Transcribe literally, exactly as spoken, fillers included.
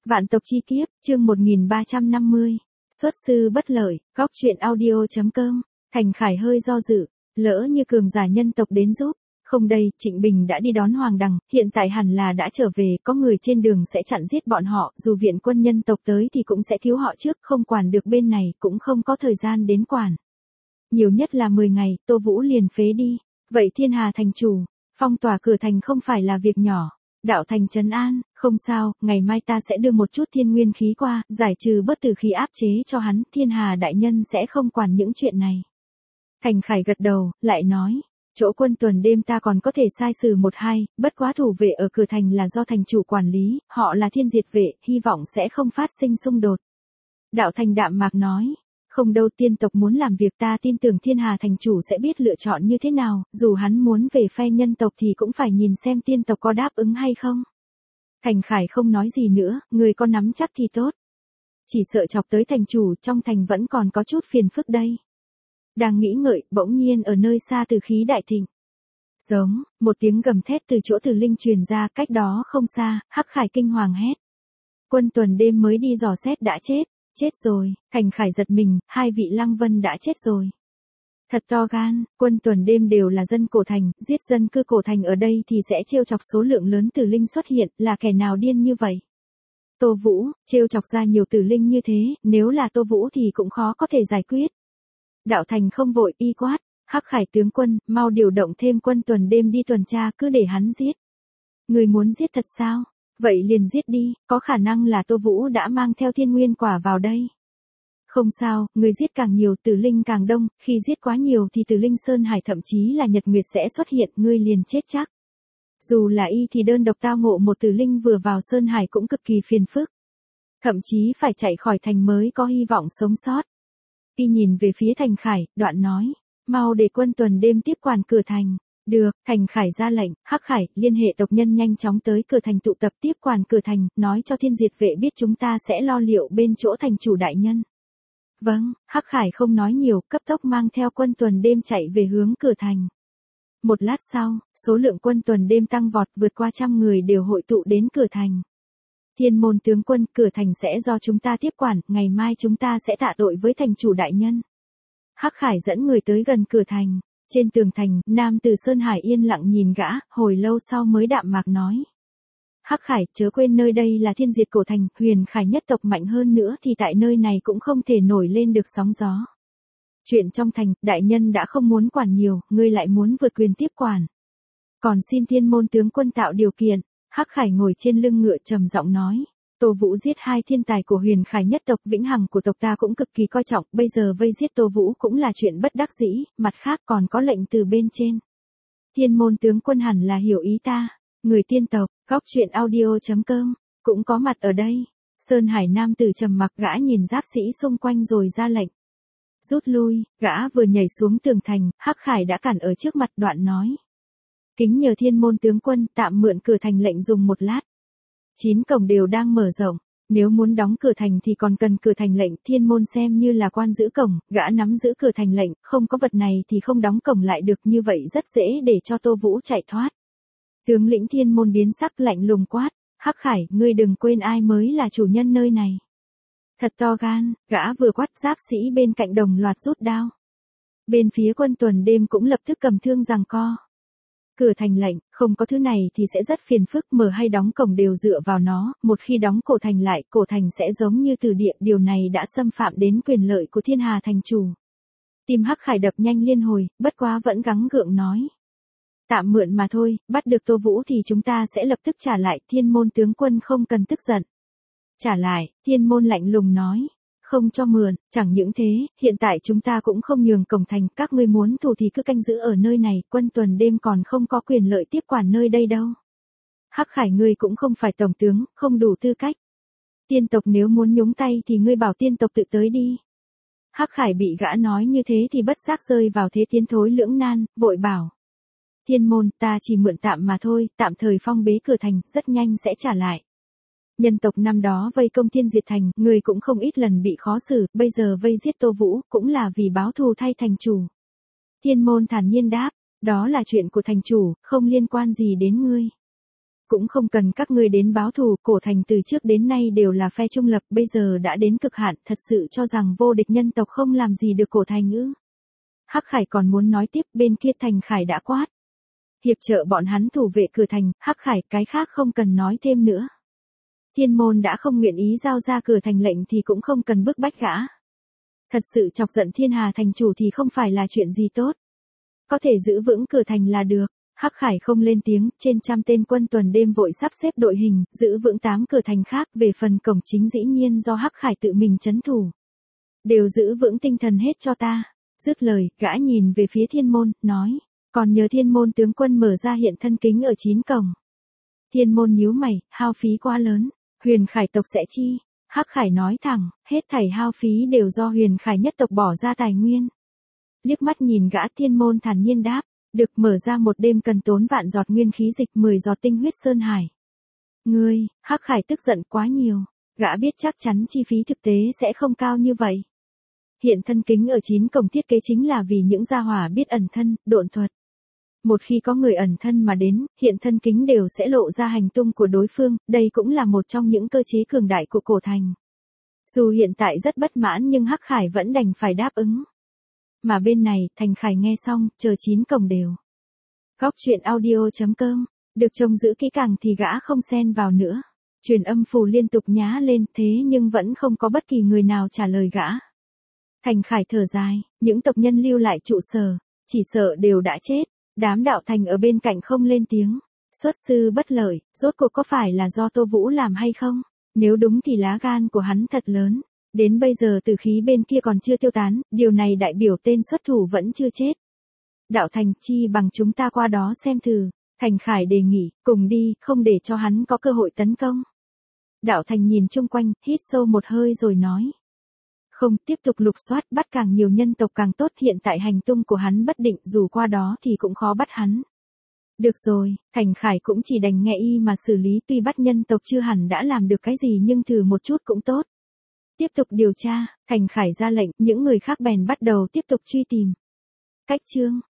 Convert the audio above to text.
Vạn tộc chi kiếp, chương một nghìn ba trăm năm mươi. Xuất sư bất lợi, góc truyện audio.com. Thành Khải hơi do dự, lỡ như cường giả nhân tộc đến giúp. Không đây, Trịnh Bình đã đi đón Hoàng Đằng, hiện tại hẳn là đã trở về, có người trên đường sẽ chặn giết bọn họ, dù viện quân nhân tộc tới thì cũng sẽ thiếu họ trước, không quản được bên này, cũng không có thời gian đến quản. Nhiều nhất là mười ngày, Tô Vũ liền phế đi. Vậy Thiên Hà thành chủ, phong tỏa cửa thành không phải là việc nhỏ. Đạo thành trấn an, không sao, ngày mai ta sẽ đưa một chút thiên nguyên khí qua, giải trừ bất tử khí áp chế cho hắn, Thiên Hà đại nhân sẽ không quản những chuyện này. Thành Khải gật đầu, lại nói, chỗ quân tuần đêm ta còn có thể sai xử một hai, bất quá thủ vệ ở cửa thành là do thành chủ quản lý, họ là thiên diệt vệ, hy vọng sẽ không phát sinh xung đột. Đạo thành đạm mạc nói, không đâu, tiên tộc muốn làm việc, ta tin tưởng Thiên Hà thành chủ sẽ biết lựa chọn như thế nào, dù hắn muốn về phe nhân tộc thì cũng phải nhìn xem tiên tộc có đáp ứng hay không. Thành Khải không nói gì nữa, người có nắm chắc thì tốt. Chỉ sợ chọc tới thành chủ, trong thành vẫn còn có chút phiền phức đây. Đang nghĩ ngợi, bỗng nhiên ở nơi xa từ khí đại thịnh. Giống, một tiếng gầm thét từ chỗ Từ Linh truyền ra, cách đó không xa, Hắc Khải kinh hoàng hét. Quân tuần đêm mới đi dò xét đã chết. Chết rồi, Thành Khải giật mình, hai vị Lăng Vân đã chết rồi. Thật to gan, quân tuần đêm đều là dân cổ thành, giết dân cư cổ thành ở đây thì sẽ trêu chọc số lượng lớn tử linh xuất hiện, là kẻ nào điên như vậy. Tô Vũ, trêu chọc ra nhiều tử linh như thế, nếu là Tô Vũ thì cũng khó có thể giải quyết. Đạo Thành không vội, y quát, Hắc Khải tướng quân, mau điều động thêm quân tuần đêm đi tuần tra, cứ để hắn giết. Người muốn giết thật sao? Vậy liền giết đi, có khả năng là Tô Vũ đã mang theo thiên nguyên quả vào đây. Không sao, người giết càng nhiều tử linh càng đông, khi giết quá nhiều thì tử linh Sơn Hải thậm chí là Nhật Nguyệt sẽ xuất hiện, ngươi liền chết chắc. Dù là y thì đơn độc tao ngộ một tử linh vừa vào Sơn Hải cũng cực kỳ phiền phức. Thậm chí phải chạy khỏi thành mới có hy vọng sống sót. Y nhìn về phía Thành Khải, đoạn nói, mau để quân tuần đêm tiếp quản cửa thành. Được, Thành Khải ra lệnh, Hắc Khải, liên hệ tộc nhân nhanh chóng tới cửa thành tụ tập tiếp quản cửa thành, nói cho thiên diệt vệ biết chúng ta sẽ lo liệu bên chỗ thành chủ đại nhân. Vâng, Hắc Khải không nói nhiều, cấp tốc mang theo quân tuần đêm chạy về hướng cửa thành. Một lát sau, số lượng quân tuần đêm tăng vọt vượt qua trăm người đều hội tụ đến cửa thành. Thiên môn tướng quân, cửa thành sẽ do chúng ta tiếp quản, ngày mai chúng ta sẽ tạ tội với thành chủ đại nhân. Hắc Khải dẫn người tới gần cửa thành. Trên tường thành, nam tử Sơn Hải yên lặng nhìn gã, hồi lâu sau mới đạm mạc nói. Hắc Khải, chớ quên nơi đây là thiên diệt cổ thành, huyền khải nhất tộc mạnh hơn nữa thì tại nơi này cũng không thể nổi lên được sóng gió. Chuyện trong thành, đại nhân đã không muốn quản nhiều, ngươi lại muốn vượt quyền tiếp quản. Còn xin thiên môn tướng quân tạo điều kiện, Hắc Khải ngồi trên lưng ngựa trầm giọng nói. Tô Vũ giết hai thiên tài của huyền khải nhất tộc, vĩnh hằng của tộc ta cũng cực kỳ coi trọng, bây giờ vây giết Tô Vũ cũng là chuyện bất đắc dĩ, mặt khác còn có lệnh từ bên trên. Thiên môn tướng quân hẳn là hiểu ý ta, người tiên tộc, góc truyện audio.com, cũng có mặt ở đây. Sơn Hải nam tử trầm mặc, gã nhìn giáp sĩ xung quanh rồi ra lệnh. Rút lui, gã vừa nhảy xuống tường thành, Hắc Khải đã cản ở trước mặt, đoạn nói. Kính nhờ thiên môn tướng quân tạm mượn cửa thành lệnh dùng một lát. Chín cổng đều đang mở rộng, nếu muốn đóng cửa thành thì còn cần cửa thành lệnh, thiên môn xem như là quan giữ cổng, gã nắm giữ cửa thành lệnh, không có vật này thì không đóng cổng lại được, như vậy rất dễ để cho Tô Vũ chạy thoát. Tướng lĩnh thiên môn biến sắc, lạnh lùng quát, Hắc Khải, ngươi đừng quên ai mới là chủ nhân nơi này. Thật to gan, gã vừa quát, giáp sĩ bên cạnh đồng loạt rút đao. Bên phía quân tuần đêm cũng lập tức cầm thương giằng co. Cửa thành lệnh, không có thứ này thì sẽ rất phiền phức, mở hay đóng cổng đều dựa vào nó, một khi đóng cổ thành lại, cổ thành sẽ giống như từ địa, điều này đã xâm phạm đến quyền lợi của Thiên Hà thành chủ. Tim Hắc Khải đập nhanh liên hồi, bất quá vẫn gắng gượng nói. Tạm mượn mà thôi, bắt được Tô Vũ thì chúng ta sẽ lập tức trả lại, thiên môn tướng quân không cần tức giận. Trả lại, thiên môn lạnh lùng nói. Không cho mượn, chẳng những thế, hiện tại chúng ta cũng không nhường cổng thành, các ngươi muốn thủ thì cứ canh giữ ở nơi này, quân tuần đêm còn không có quyền lợi tiếp quản nơi đây đâu. Hắc Khải, ngươi cũng không phải tổng tướng, không đủ tư cách. Tiên tộc nếu muốn nhúng tay thì ngươi bảo tiên tộc tự tới đi. Hắc Khải bị gã nói như thế thì bất giác rơi vào thế tiến thối lưỡng nan, vội bảo. Thiên môn, ta chỉ mượn tạm mà thôi, tạm thời phong bế cửa thành, rất nhanh sẽ trả lại. Nhân tộc năm đó vây công thiên diệt thành, người cũng không ít lần bị khó xử, bây giờ vây giết Tô Vũ, cũng là vì báo thù thay thành chủ. Thiên môn thản nhiên đáp, đó là chuyện của thành chủ, không liên quan gì đến ngươi. cũng không cần các ngươi đến báo thù, cổ thành từ trước đến nay đều là phe trung lập, bây giờ đã đến cực hạn, thật sự cho rằng vô địch nhân tộc không làm gì được cổ thành ư? Hắc Khải còn muốn nói tiếp, bên kia Thành Khải đã quát. Hiệp trợ bọn hắn thủ vệ cửa thành, Hắc Khải, cái khác không cần nói thêm nữa. Thiên môn đã không nguyện ý giao ra cửa thành lệnh thì cũng không cần bức bách gã. Thật sự chọc giận Thiên Hà thành chủ thì không phải là chuyện gì tốt. Có thể giữ vững cửa thành là được. Hắc Khải không lên tiếng, trên trăm tên quân tuần đêm vội sắp xếp đội hình, giữ vững tám cửa thành khác, về phần cổng chính dĩ nhiên do Hắc Khải tự mình trấn thủ. Đều giữ vững tinh thần hết cho ta. Dứt lời, gã nhìn về phía Thiên môn, nói, còn nhờ Thiên môn tướng quân mở ra hiện thân kính ở chín cổng. Thiên môn nhíu mày, hao phí quá lớn, Huyền Khải tộc sẽ chi? Hắc Khải nói thẳng, hết thảy hao phí đều do Huyền Khải nhất tộc bỏ ra tài nguyên. Liếc mắt nhìn gã, Thiên môn thản nhiên đáp, được, mở ra một đêm cần tốn vạn giọt nguyên khí dịch, mười giọt tinh huyết sơn hải. Ngươi, Hắc Khải tức giận quá nhiều, gã biết chắc chắn chi phí thực tế sẽ không cao như vậy. Hiện thân kính ở chín cổng thiết kế chính là vì những gia hỏa biết ẩn thân, độn thuật. Một khi có người ẩn thân mà đến, hiện thân kính đều sẽ lộ ra hành tung của đối phương, đây cũng là một trong những cơ chế cường đại của cổ thành. Dù hiện tại rất bất mãn nhưng Hắc Khải vẫn đành phải đáp ứng. Mà bên này, Thành Khải nghe xong, chờ chín cổng đều. Góc truyện audio chấm com, được trông giữ kỹ càng thì gã không xen vào nữa. Truyền âm phù liên tục nhá lên, thế nhưng vẫn không có bất kỳ người nào trả lời gã. Thành Khải thở dài, những tộc nhân lưu lại trụ sở, chỉ sợ đều đã chết. Đám đạo thành ở bên cạnh không lên tiếng. Xuất sư bất lợi, rốt cuộc có phải là do Tô Vũ làm hay không? Nếu đúng thì lá gan của hắn thật lớn. Đến bây giờ tử khí bên kia còn chưa tiêu tán, điều này đại biểu tên xuất thủ vẫn chưa chết. Đạo thành, chi bằng chúng ta qua đó xem thử. Thành Khải đề nghị, cùng đi, không để cho hắn có cơ hội tấn công. Đạo thành nhìn chung quanh, hít sâu một hơi rồi nói. Không, tiếp tục lục soát, bắt càng nhiều nhân tộc càng tốt, hiện tại hành tung của hắn bất định, dù qua đó thì cũng khó bắt hắn. Được rồi, Thành Khải cũng chỉ đành nghe y mà xử lý, tuy bắt nhân tộc chưa hẳn đã làm được cái gì nhưng thử một chút cũng tốt. Tiếp tục điều tra, Thành Khải ra lệnh, những người khác bèn bắt đầu tiếp tục truy tìm. Cách chương